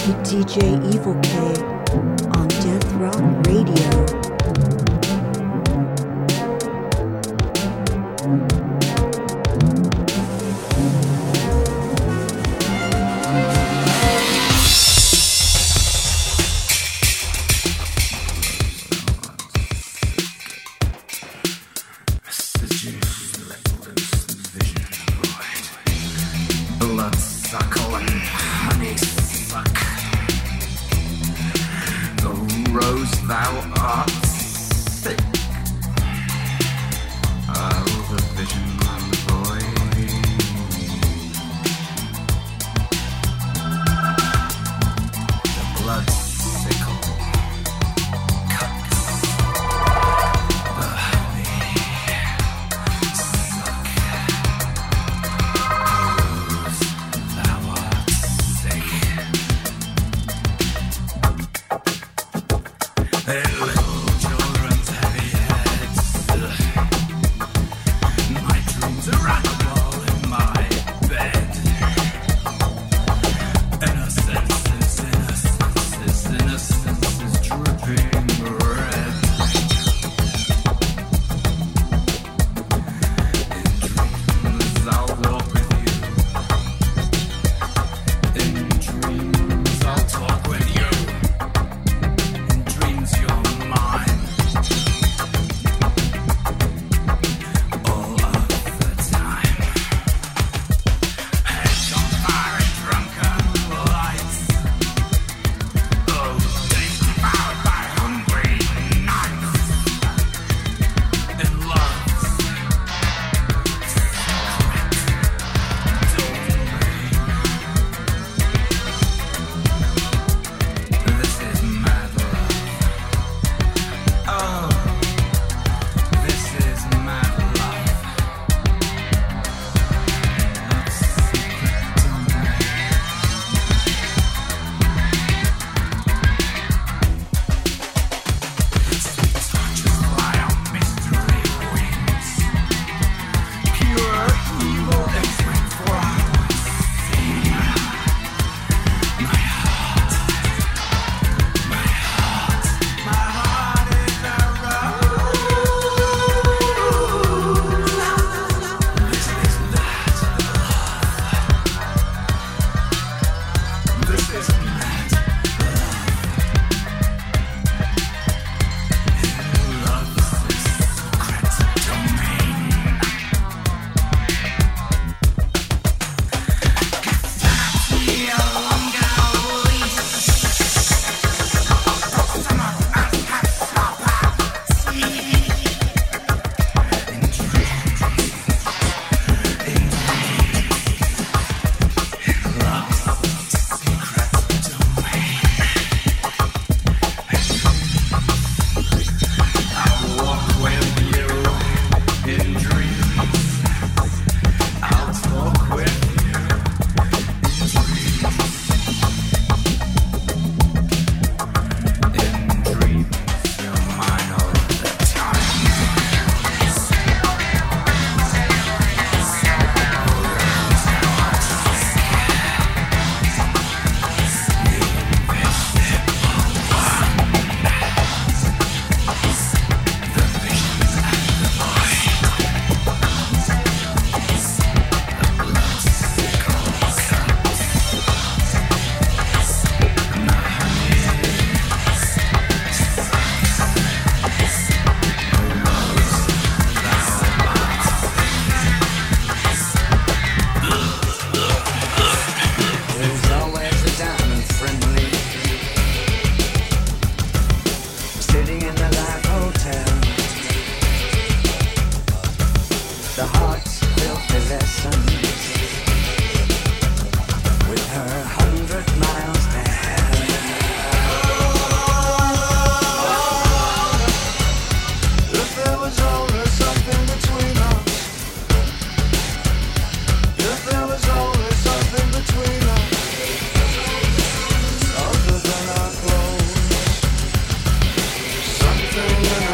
to DJ Evil K on Death Rock Radio.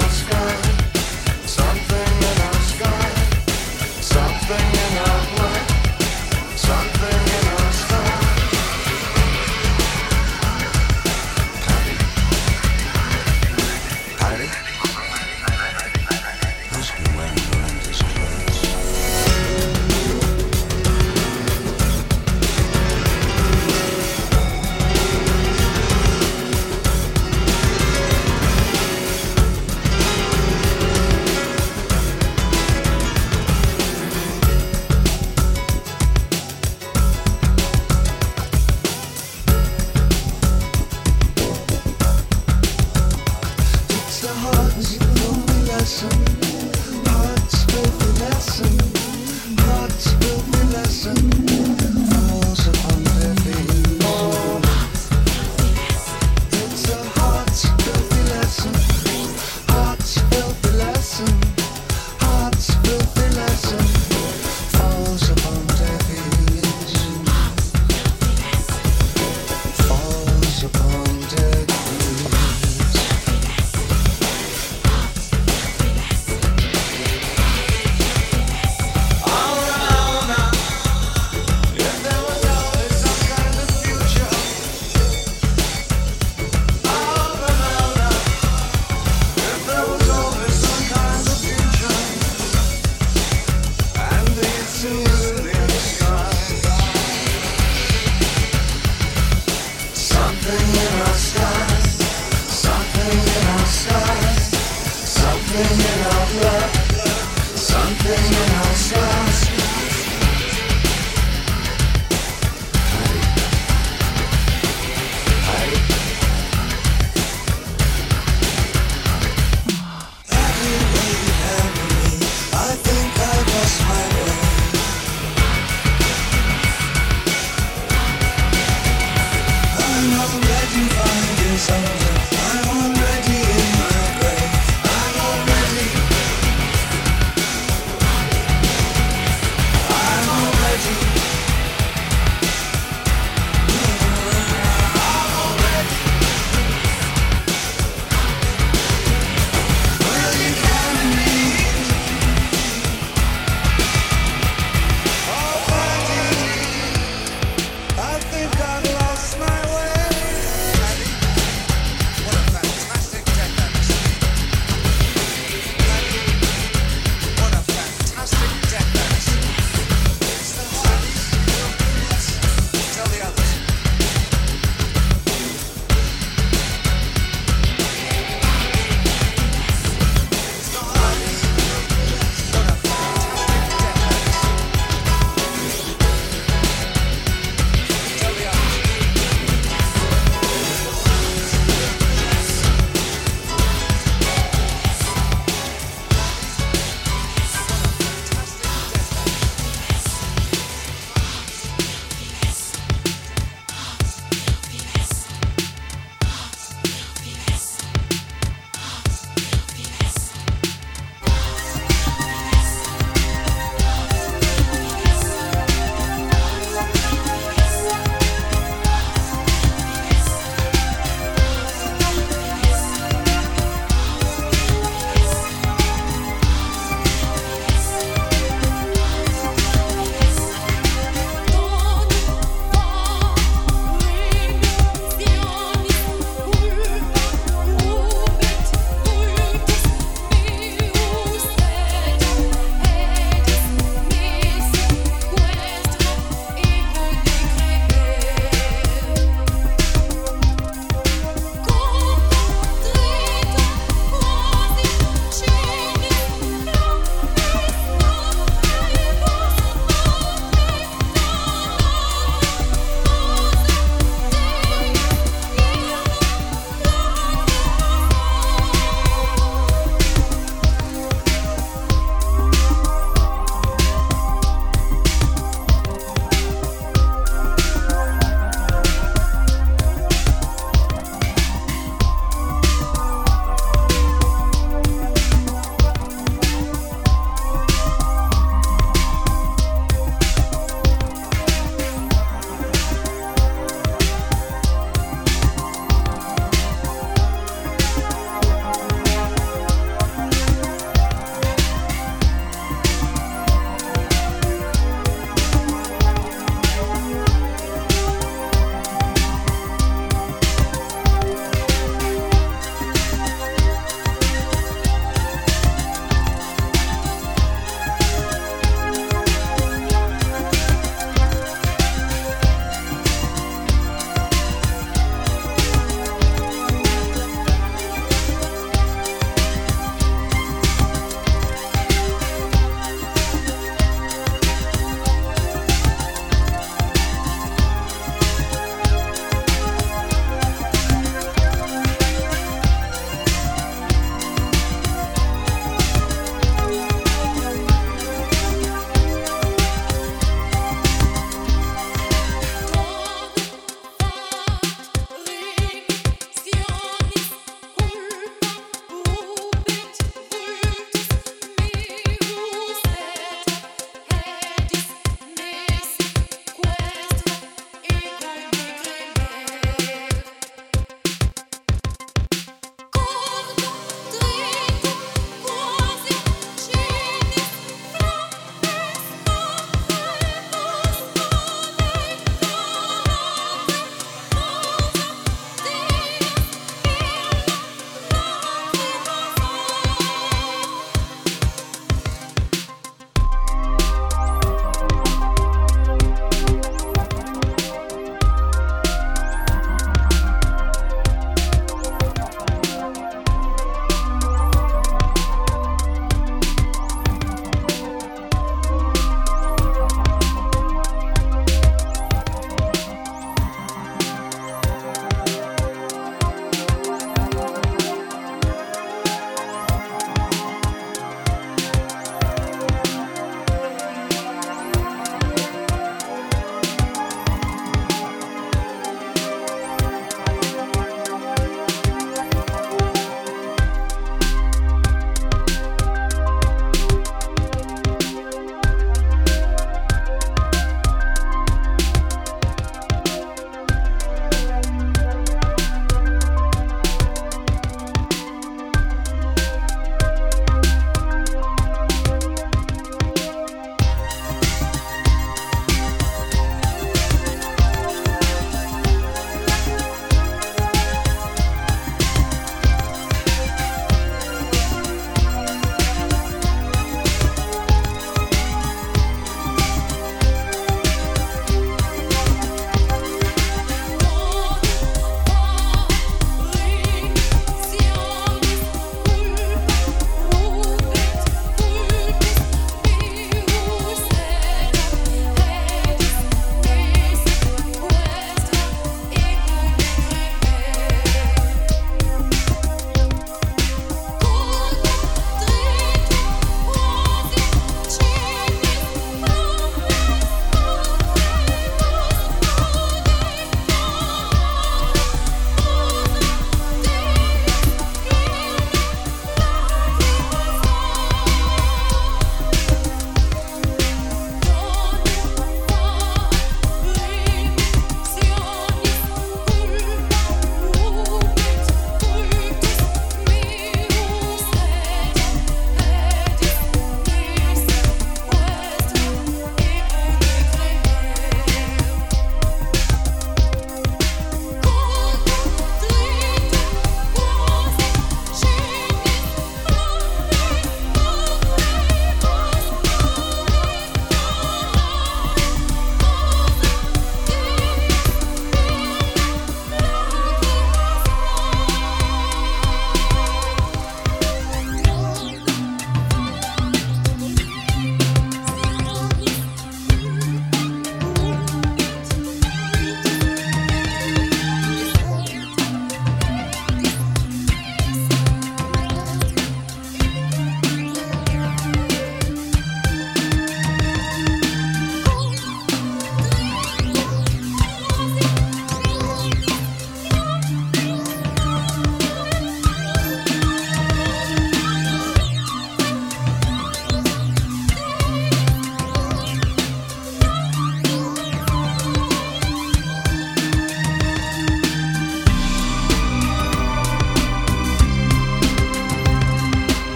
Something in our blood.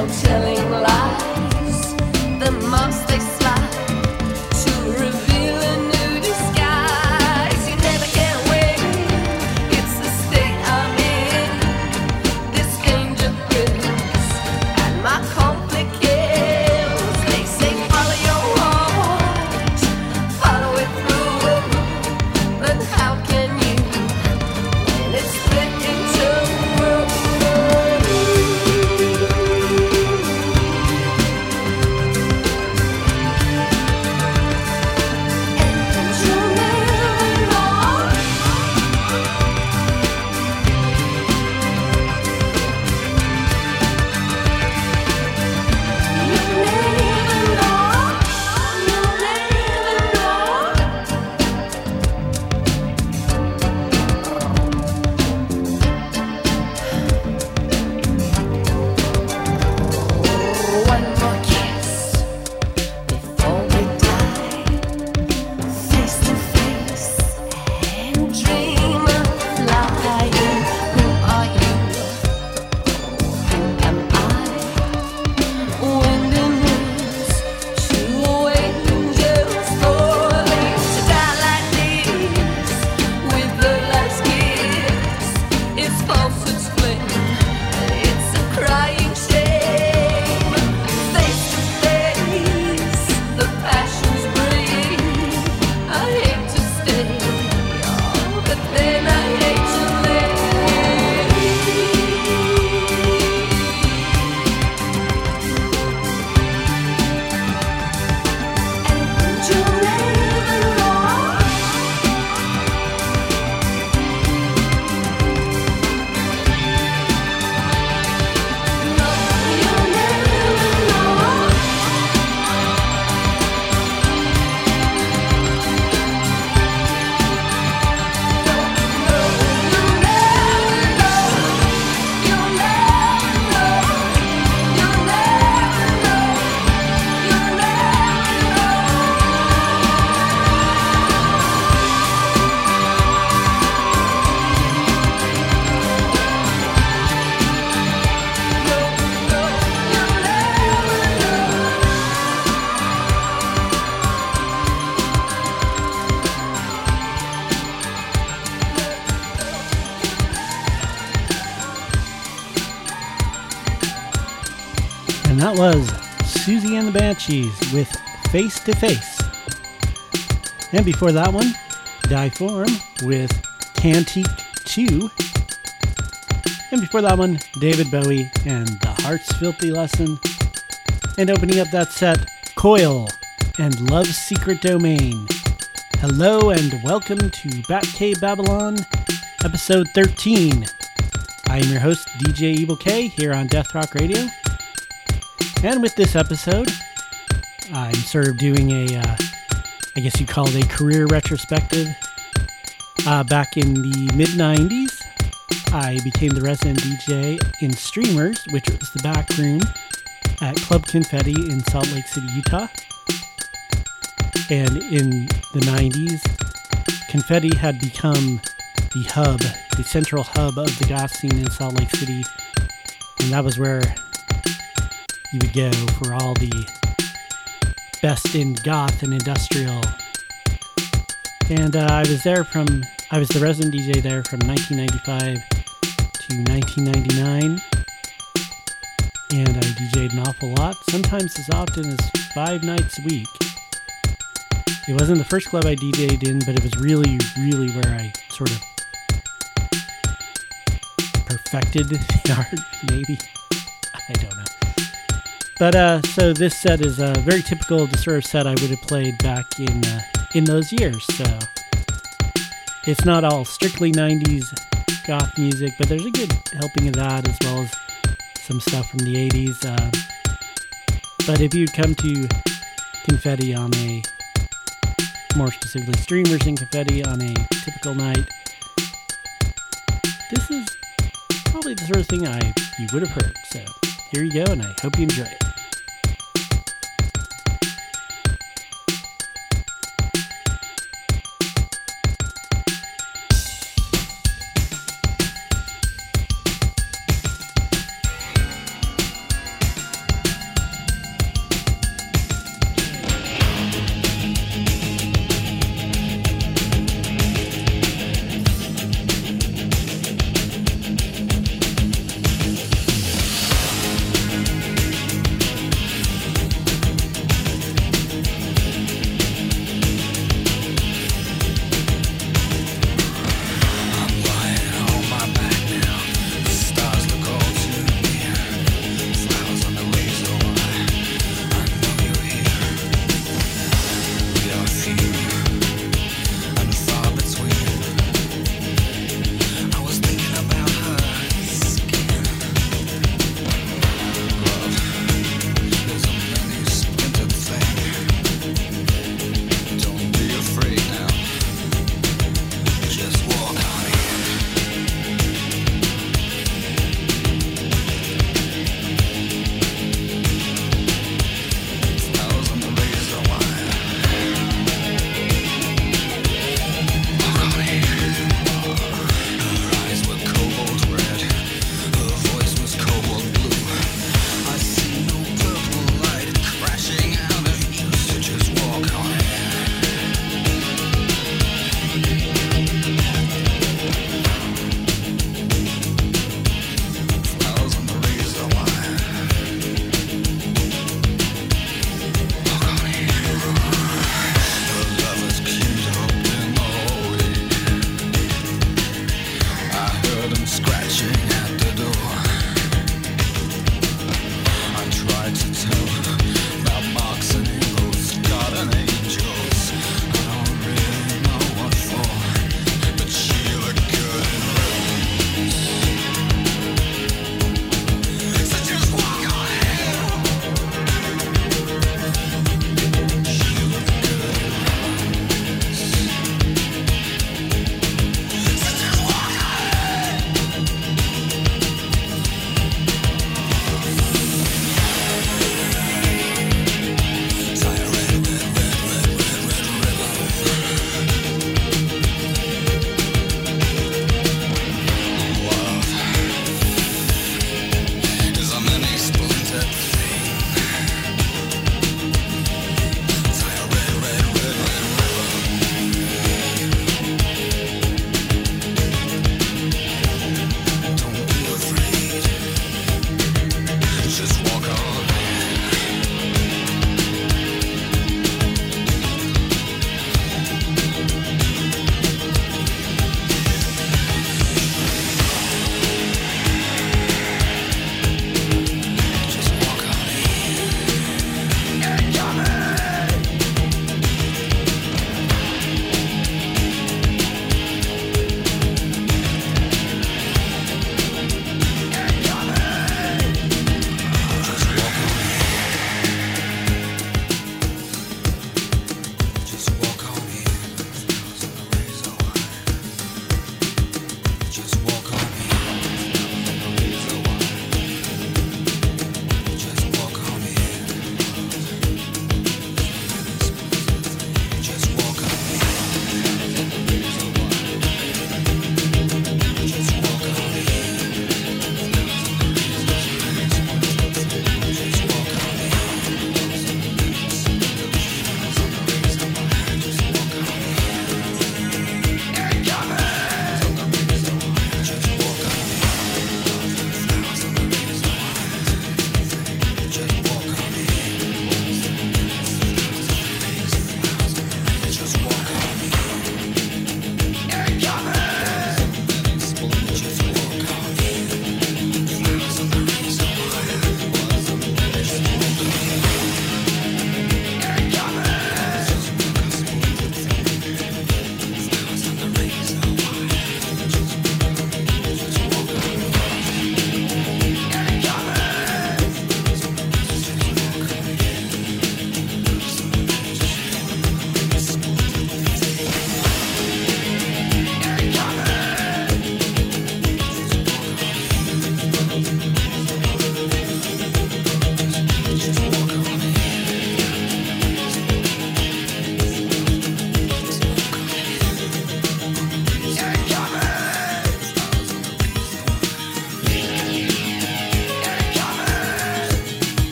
that was Susie and the Banshees with Face to Face. And before that one, Die-Form with Cantique 2. And before that one, David Bowie and The Heart's Filthy Lesson. And opening up that set, Coil and Love's Secret Domain. Hello and welcome to Batcave Babylon, episode 13. I am your host, DJ Evil K, here on Death Rock Radio. And with this episode, I'm sort of doing a, I guess you'd call it a career retrospective. Back in the mid-90s, I became the resident DJ in Streamers, which was the back room at Club Confetti in Salt Lake City, Utah. And in the 90s, Confetti had become the hub, the central hub of the goth scene in Salt Lake City. And that was where you would go for all the best in goth and industrial. And I was the resident DJ there from 1995 to 1999. And I DJ'd an awful lot, sometimes as often as 5 nights a week. It wasn't the first club I DJ'd in, but it was really, really where I sort of perfected the art, maybe. I don't know. But, so this set is very typical of the sort of set I would have played back in those years, so it's not all strictly 90s goth music, but there's a good helping of that, as well as some stuff from the 80s. But if you'd come to Confetti on a, more specifically Streamers and Confetti on a typical night, this is probably the sort of thing you would have heard. So here you go, and I hope you enjoy it.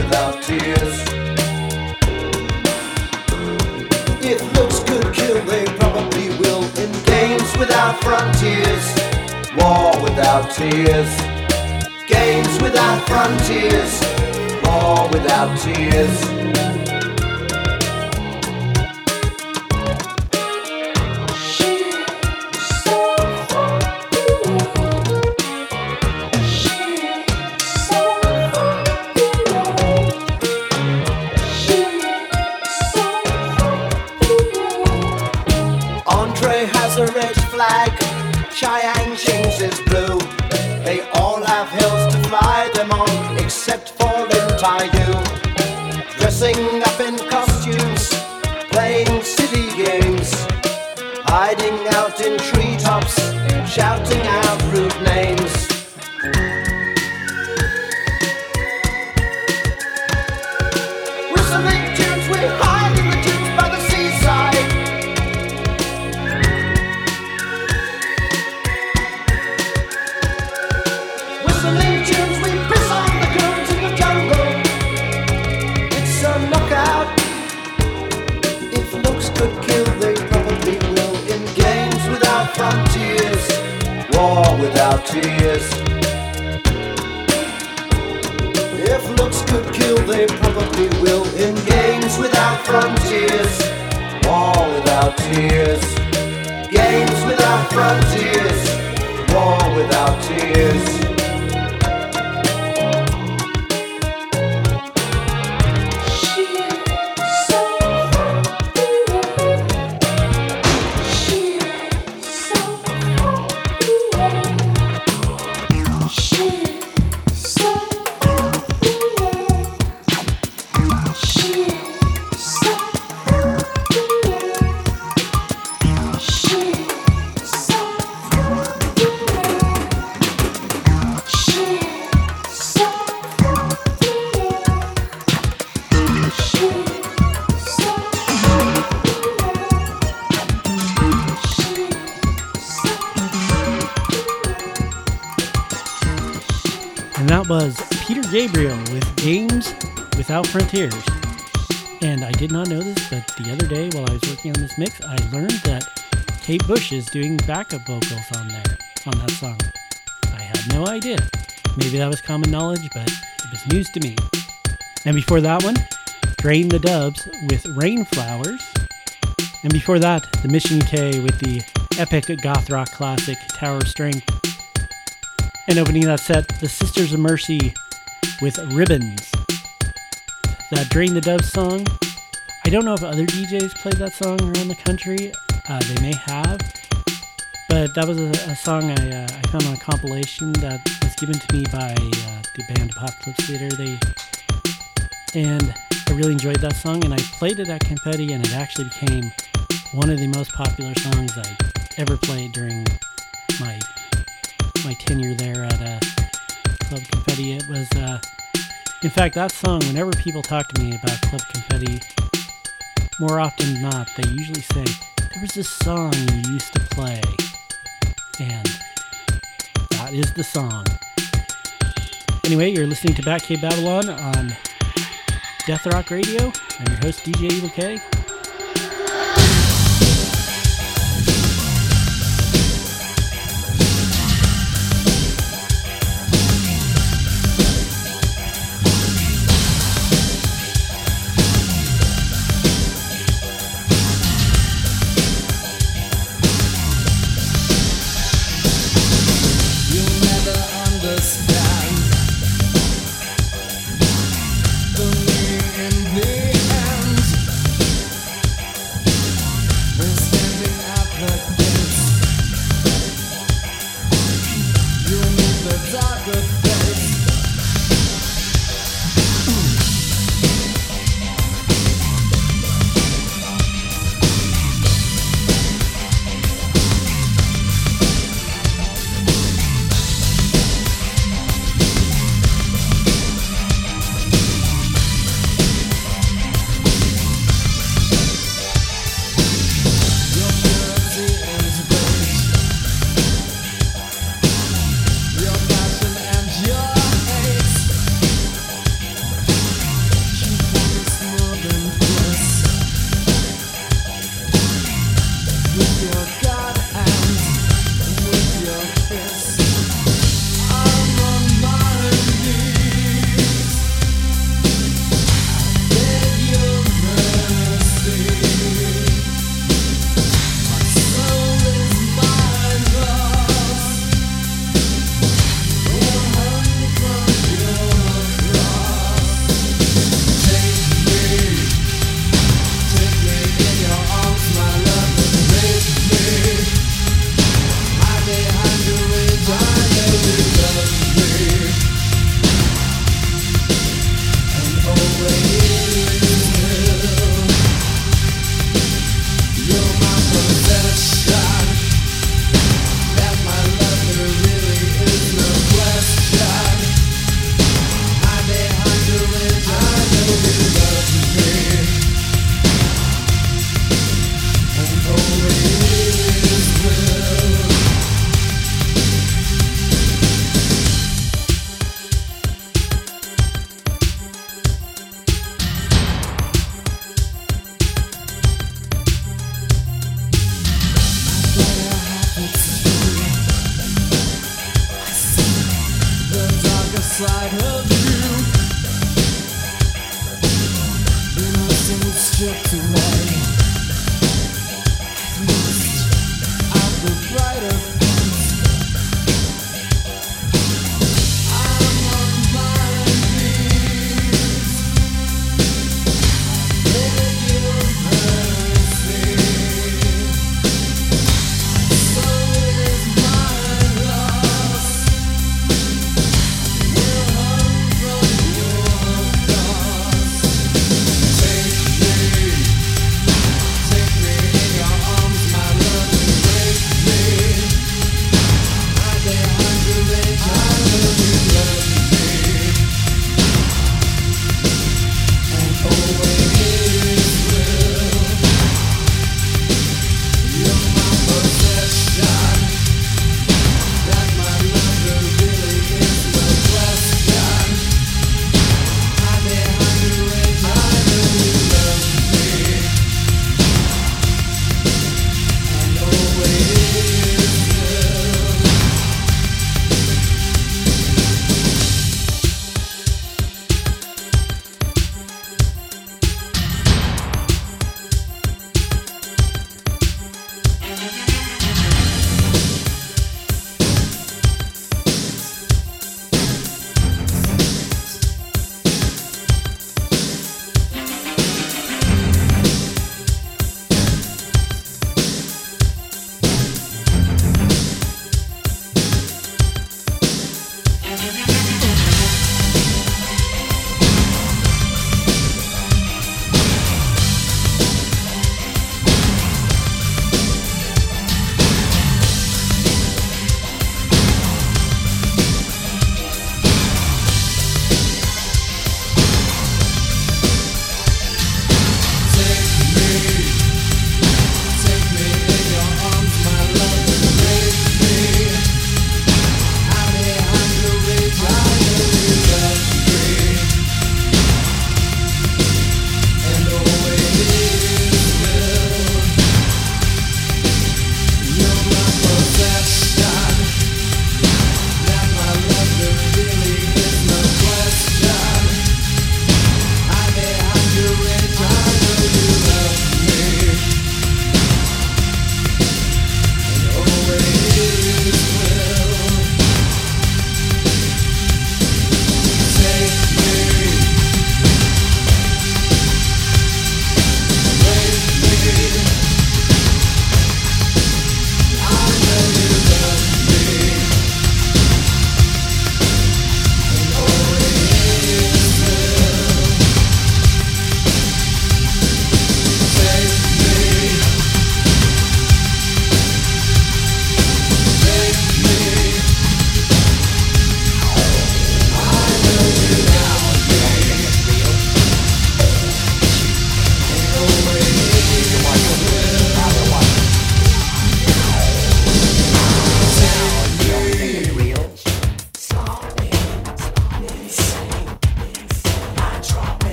without tears. If looks could kill, they probably will. In games without frontiers, war without tears. Games without frontiers, war without tears. A red flag, Chiang Ching's is blue. They all have hills to fly them on, except for Lin Taiyu. Dressing up in costumes, playing city games, hiding out in treetops, shouting out rude names. Whistling tunes, we hide in the dunes by the seaside. Whistling tunes, we piss on the coons in the jungle. It's a knockout. If looks could kill, they probably will. In games without frontiers, war without tears. If looks could kill, they probably will. In games without frontiers, war without tears. Games without frontiers, war without tears. That was Peter Gabriel with Games Without Frontiers. And I did not know this, but the other day while I was working on this mix, I learned that Kate Bush is doing backup vocals on that song. I had no idea. Maybe that was common knowledge, but it was news to me. And before that one, Drain the Dubs with Rainflowers. And before that, the Mission UK with the epic goth rock classic Tower of Strength. And opening that set, the Sisters of Mercy with Ribbons. That Drain the Dubs song, I don't know if other DJs played that song around the country. They may have. But that was a song I found on a compilation that was given to me by the band Apocalypse Theater. And I really enjoyed that song, and I played it at Confetti, and it actually became one of the most popular songs I ever played during my tenure there at Club Confetti. It was, in fact, that song, whenever people talk to me about Club Confetti, more often than not, they usually say, there was this song you used to play, and that is the song. Anyway, you're listening to Batcave Babylon on Death Rock Radio. I'm your host, DJ Evil K. The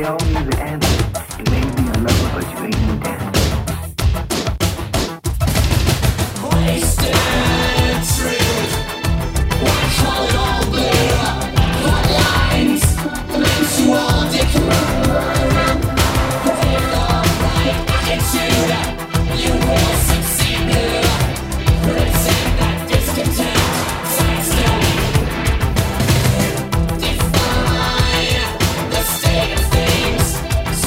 tell me the answer. You may be a lover, but you ain't no dancer. Wasted truth. Why call it all blue? What lines makes you all different? With the right attitude, you will succeed. Present that discontent. Stand still. Define the state of things.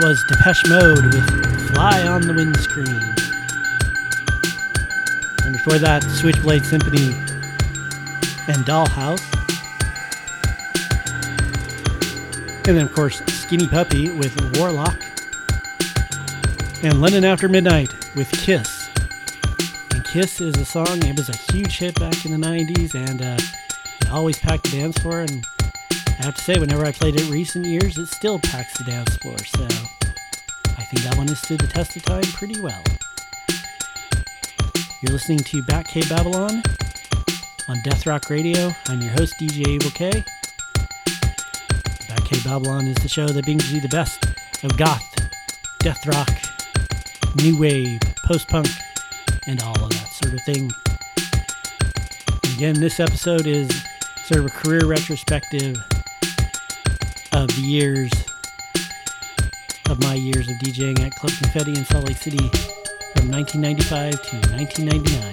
was Depeche Mode with Fly on the Windscreen. And before that, Switchblade Symphony and Dollhouse. And then, of course, Skinny Puppy with Warlock. And London After Midnight with Kiss. And Kiss is a song, it was a huge hit back in the 90s, and it always packed the dance floor. And I have to say, whenever I played it in recent years, it still packs the dance floor. So I think that one has stood the test of time pretty well. You're listening to Batcave Babylon on Death Rock Radio. I'm your host, DJ Abel K. Batcave Babylon is the show that brings you the best of goth, death rock, new wave, post-punk, and all of that sort of thing. Again, this episode is sort of a career retrospective of the years of my years of DJing at Club Confetti in Salt Lake City from 1995 to 1999.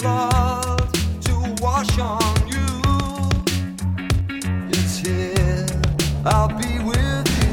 salt to wash on you. It's here, I'll be with you.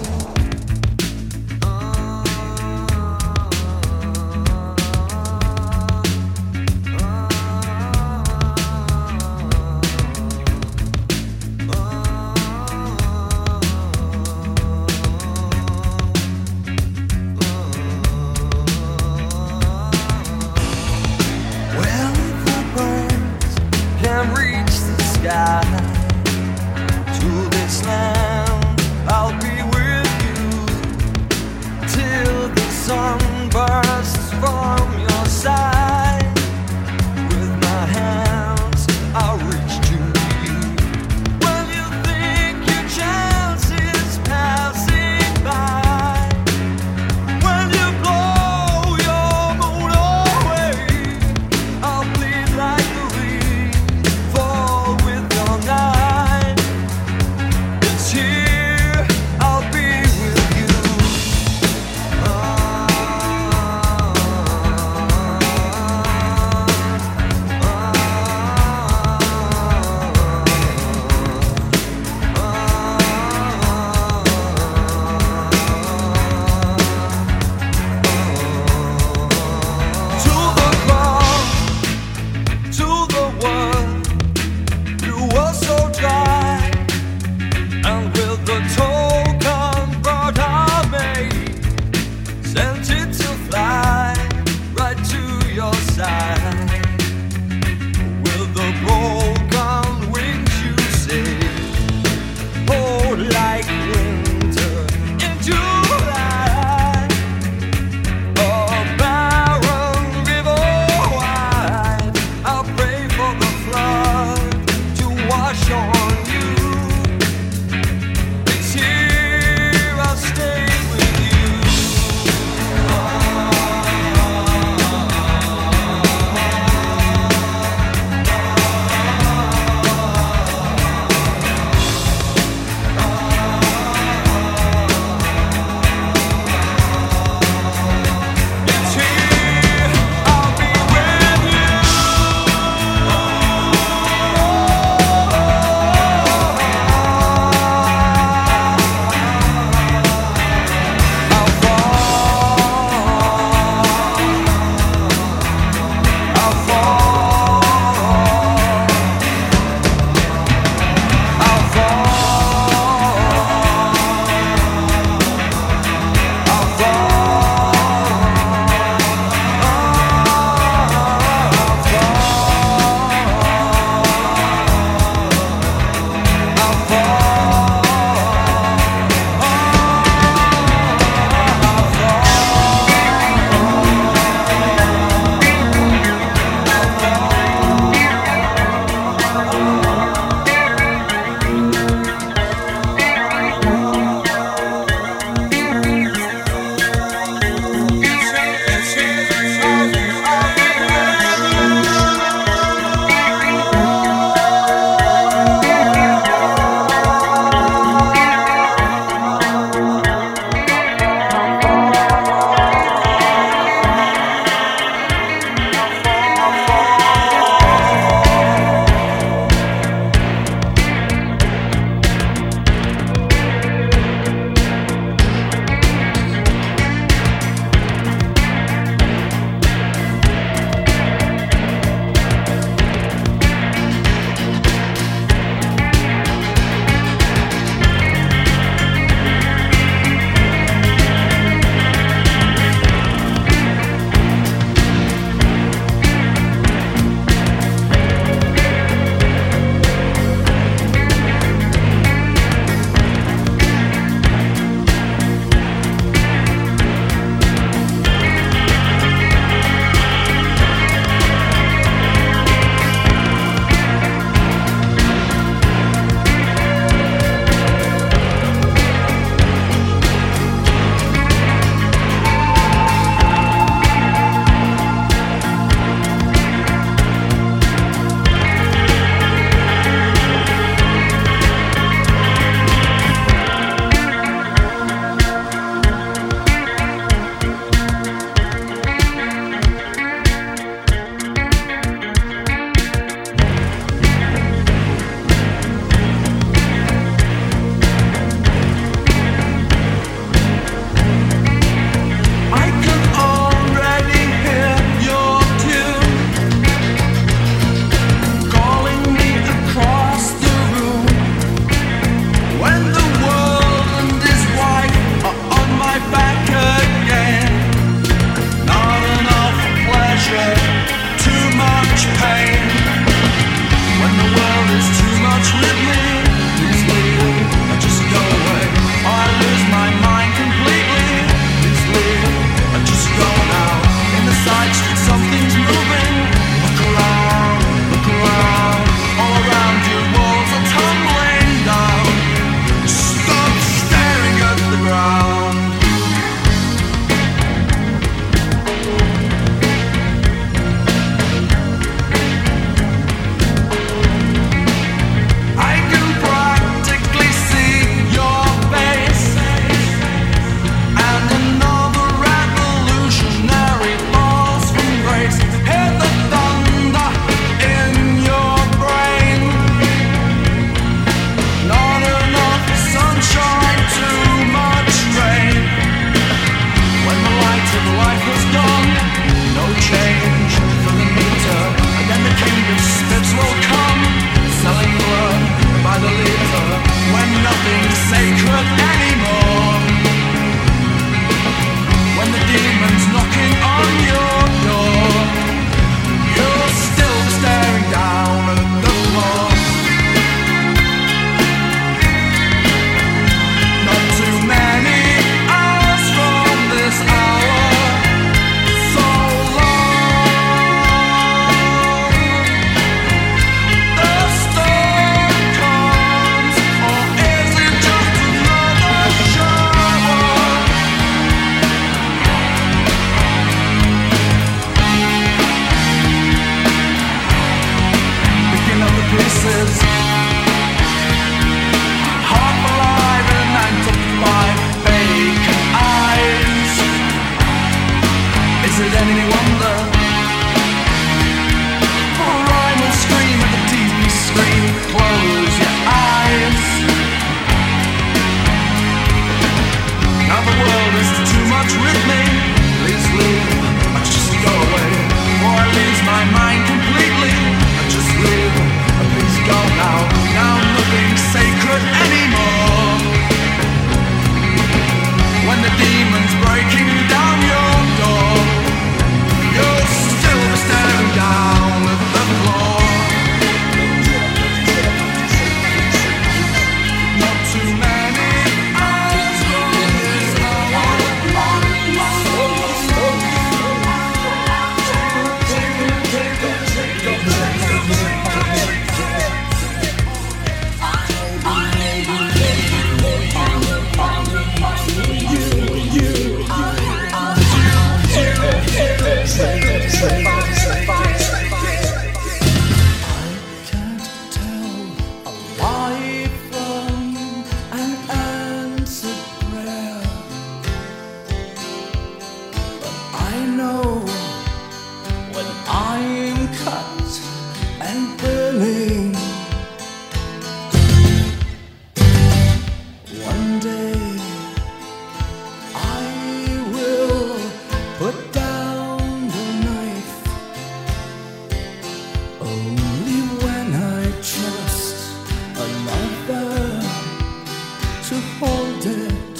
Only when I trust another to hold it.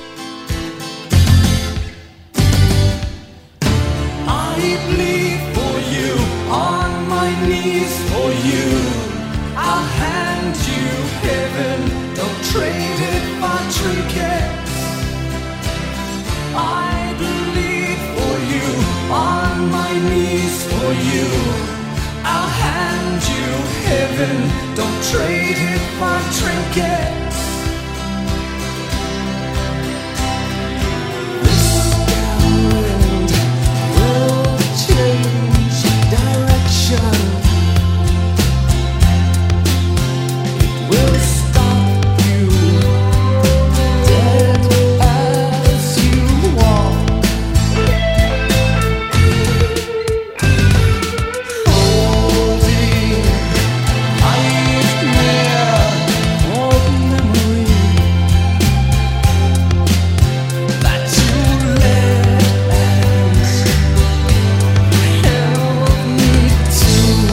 I bleed for you, on my knees for you. I'll hand you heaven, don't trade it for trinkets. I bleed for you, on my knees for you. I'll hand you heaven, don't trade it for trinkets. This wind will change direction. It will stop you dead as you walk. Holding nightmare of memory that you led and held me to.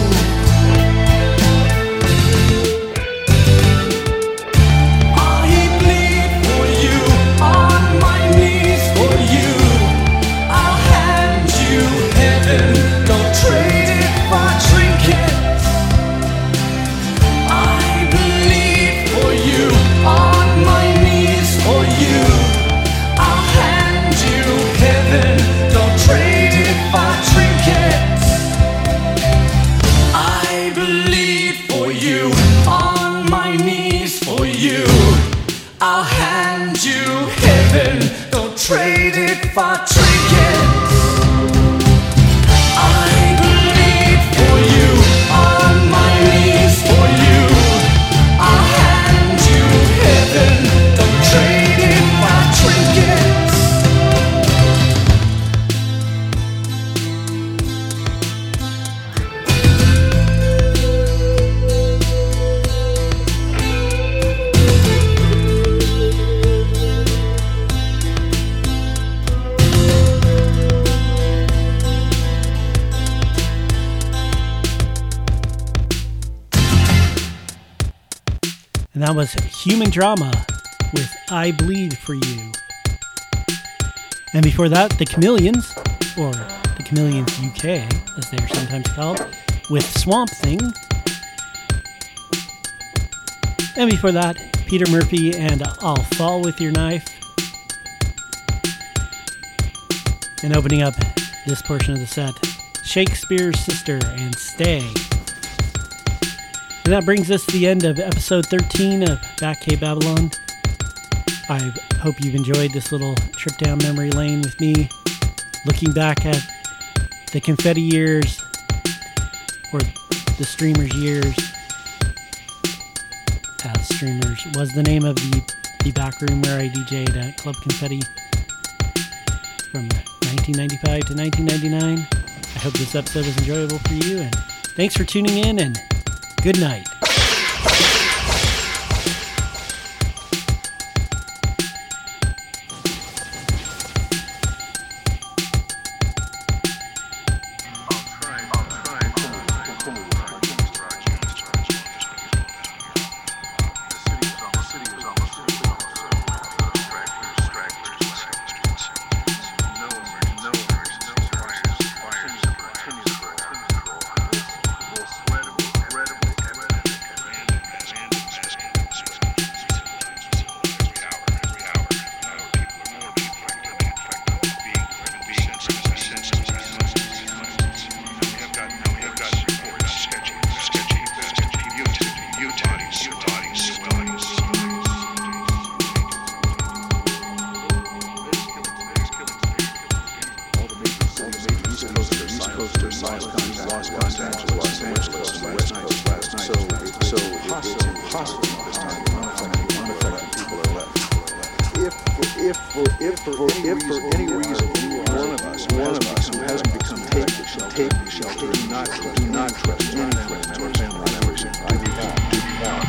I bleed for you, on my knees for you. I'll hand you heaven, don't trade it for trinkets. I bleed for you, on my knees for you. I'll hand you heaven, don't trade it for trinkets. I bleed for you, on my knees for you. I'll hand you heaven, don't trade it for trinkets. I bleed for you, on my knees for you. I'll hand you heaven, don't trade it for trinkets. And that was Human Drama with I Bleed For You. And before that, The Chameleons, or The Chameleons UK, as they're sometimes called, with Swamp Thing. And before that, Peter Murphy and I'll Fall With Your Knife. And opening up this portion of the set, Shakespeare's Sister and Stay. And that brings us to the end of episode 13 of Back Cave Babylon. I hope you've enjoyed this little trip down memory lane with me, looking back at the confetti years, or the streamers years. Streamers was the name of the back room where I DJ'd at Club Confetti from 1995 to 1999. I hope this episode was enjoyable for you, and thanks for tuning in, and good night. If for any reason one of us hasn't become tape shelter, do not trust any friends or family members. Do not.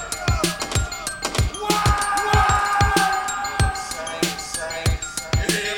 Yeah.